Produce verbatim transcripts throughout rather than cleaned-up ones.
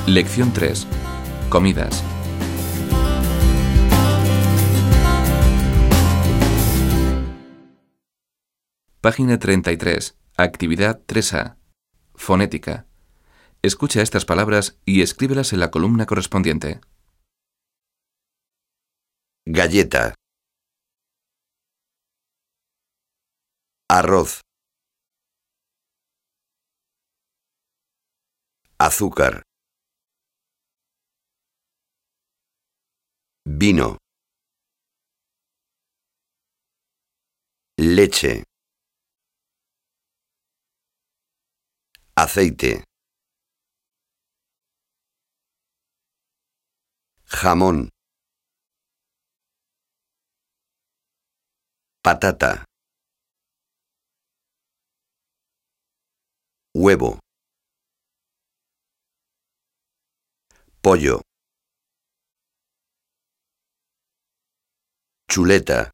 Lección tres. Comidas. Página treinta y tres. Actividad tres A. Fonética. Escucha estas palabras y escríbelas en la columna correspondiente. Galleta. Arroz. Azúcar. Vino. Leche. Aceite. Jamón. Patata. Huevo. Pollo. Chuleta.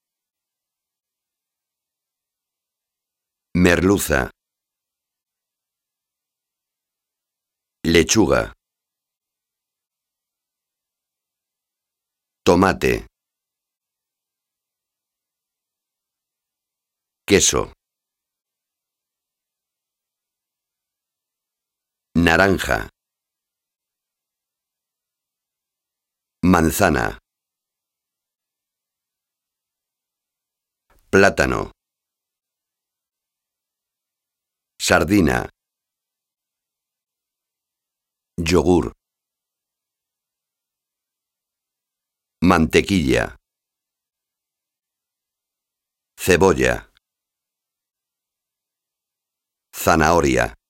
Merluza. Lechuga. Tomate. Queso. Naranja. Manzana. Plátano. Sardina. Yogur. Mantequilla. Cebolla. Zanahoria.